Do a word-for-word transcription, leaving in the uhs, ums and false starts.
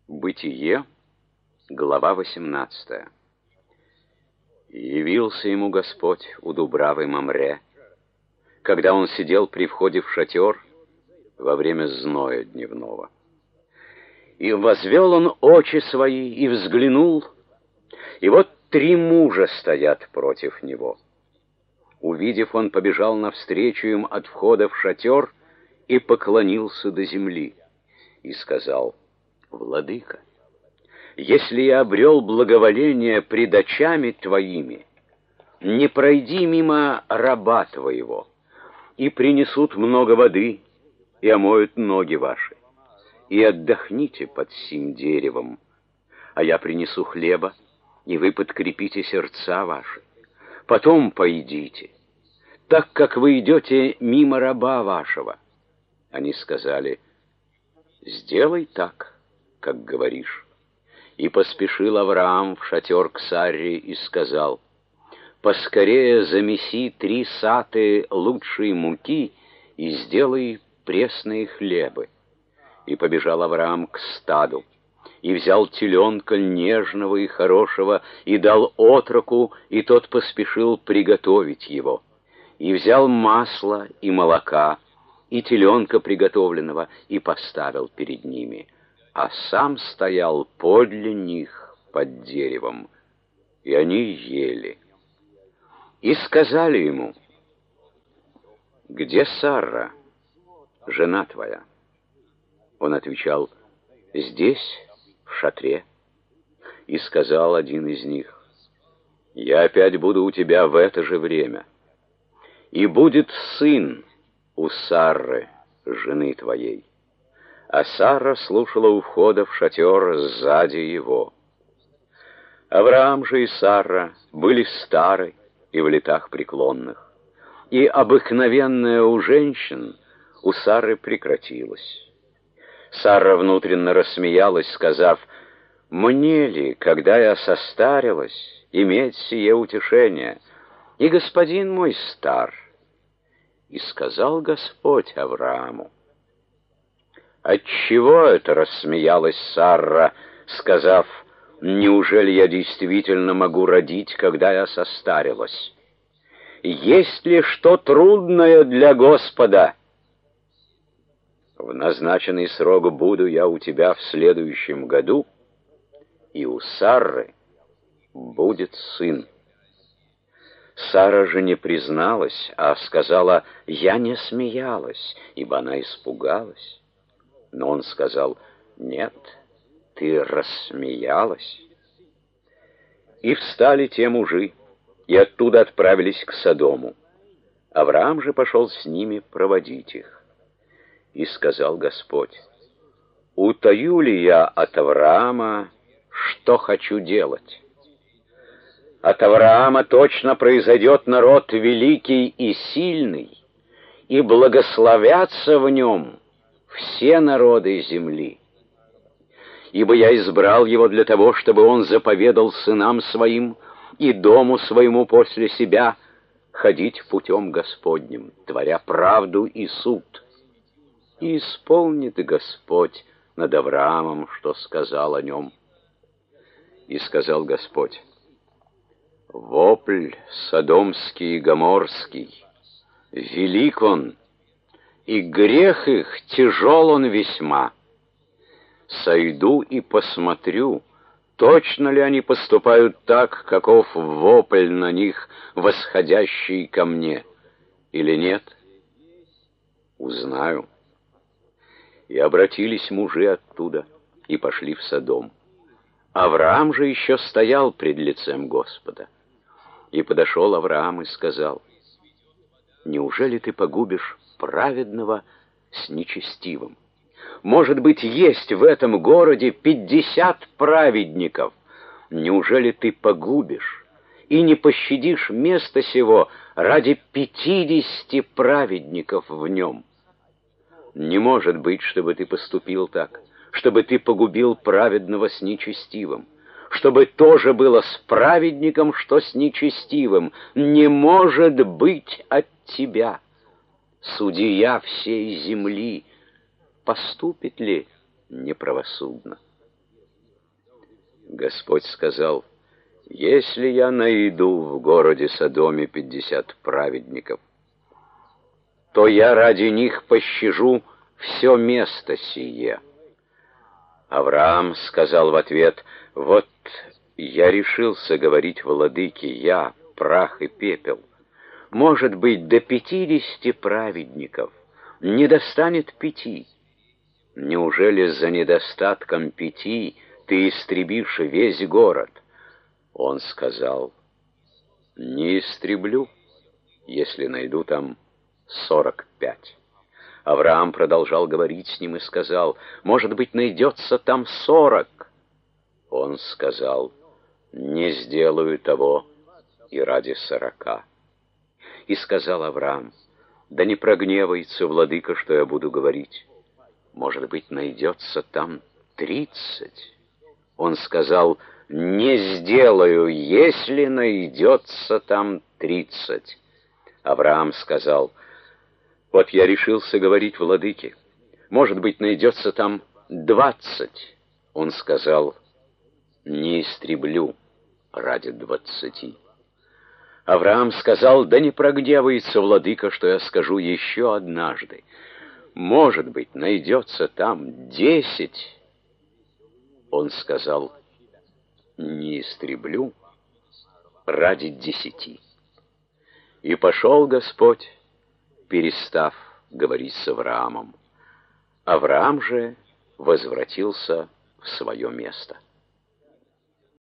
Бытие, глава восемнадцатая. Явился ему Господь у дубравы Мамре, когда он сидел при входе в шатер во время зноя дневного. И возвел он очи свои и взглянул, и вот три мужа стоят против него. Увидев, он побежал навстречу им от входа в шатер и поклонился до земли, и сказал: «Владыка, если я обрел благоволение пред очами твоими, не пройди мимо раба твоего, и принесут много воды, и омоют ноги ваши, и отдохните под сим деревом, а я принесу хлеба, и вы подкрепите сердца ваши. Потом поедите, так как вы идете мимо раба вашего». Они сказали: «Сделай так, как говоришь». И поспешил Авраам в шатер к Сарре и сказал: «Поскорее замеси три саты лучшей муки и сделай пресные хлебы». И побежал Авраам к стаду, и взял теленка нежного и хорошего, и дал отроку, и тот поспешил приготовить его. И взял масло и молока, и теленка приготовленного, и поставил перед ними, а сам стоял подле них под деревом, и они ели. И сказали ему: «Где Сарра, жена твоя?» Он отвечал: «Здесь, в шатре». И сказал один из них: «Я опять буду у тебя в это же время, и будет сын у Сарры, жены твоей». А Сара слушала у входа в шатер сзади его. Авраам же и Сара были стары и в летах преклонных, и обыкновенное у женщин у Сары прекратилось. Сара внутренно рассмеялась, сказав: «Мне ли, когда я состарилась, иметь сие утешение? И господин мой стар». И сказал Господь Аврааму: «Отчего это рассмеялась Сарра, сказав: неужели я действительно могу родить, когда я состарилась? Есть ли что трудное для Господа? В назначенный срок буду я у тебя в следующем году, и у Сарры будет сын». Сара же не призналась, а сказала: «Я не смеялась», ибо она испугалась. Но он сказал: «Нет, ты рассмеялась». И встали те мужи, и оттуда отправились к Содому. Авраам же пошел с ними проводить их. И сказал Господь: «Утаю ли я от Авраама, что хочу делать? От Авраама точно произойдет народ великий и сильный, и благословятся в нем все народы земли. Ибо я избрал его для того, чтобы он заповедал сынам своим и дому своему после себя ходить путем Господним, творя правду и суд. И исполнит Господь над Авраамом, что сказал о нем». И сказал Господь: «Вопль содомский и гоморский, велик он, и грех их тяжел он весьма. Сойду и посмотрю, точно ли они поступают так, каков вопль на них, восходящий ко мне, или нет. Узнаю». И обратились мужи оттуда и пошли в Содом. Авраам же еще стоял пред лицем Господа. И подошел Авраам и сказал: «Неужели ты погубишь праведного с нечестивым? Может быть, есть в этом городе пятьдесят праведников. Неужели ты погубишь и не пощадишь места сего ради пятидесяти праведников в нем? Не может быть, чтобы ты поступил так, чтобы ты погубил праведного с нечестивым, чтобы то же было с праведником, что с нечестивым. Не может быть от тебя, судья всей земли, поступит ли неправосудно?» Господь сказал: «Если я найду в городе Содоме пятьдесят праведников, то я ради них пощажу все место сие». Авраам сказал в ответ: «Вот я решился говорить владыке, я, прах и пепел. Может быть, до пятидесяти праведников не достанет пяти. Неужели за недостатком пяти ты истребишь весь город?» Он сказал: «Не истреблю, если найду там сорок пять». Авраам продолжал говорить с ним и сказал: «Может быть, найдется там сорок». Он сказал: «Не сделаю того и ради сорока». И сказал Авраам: «Да не прогневается владыка, что я буду говорить. Может быть, найдется там тридцать». Он сказал: «Не сделаю, если найдется там тридцать». Авраам сказал: «Вот я решился говорить владыке. Может быть, найдется там двадцать». Он сказал: «Не истреблю ради двадцати». Авраам сказал: «Да не прогневается владыка, что я скажу еще однажды. Может быть, найдется там десять». Он сказал: «Не истреблю ради десяти». И пошел Господь, перестав говорить с Авраамом. Авраам же возвратился в свое место.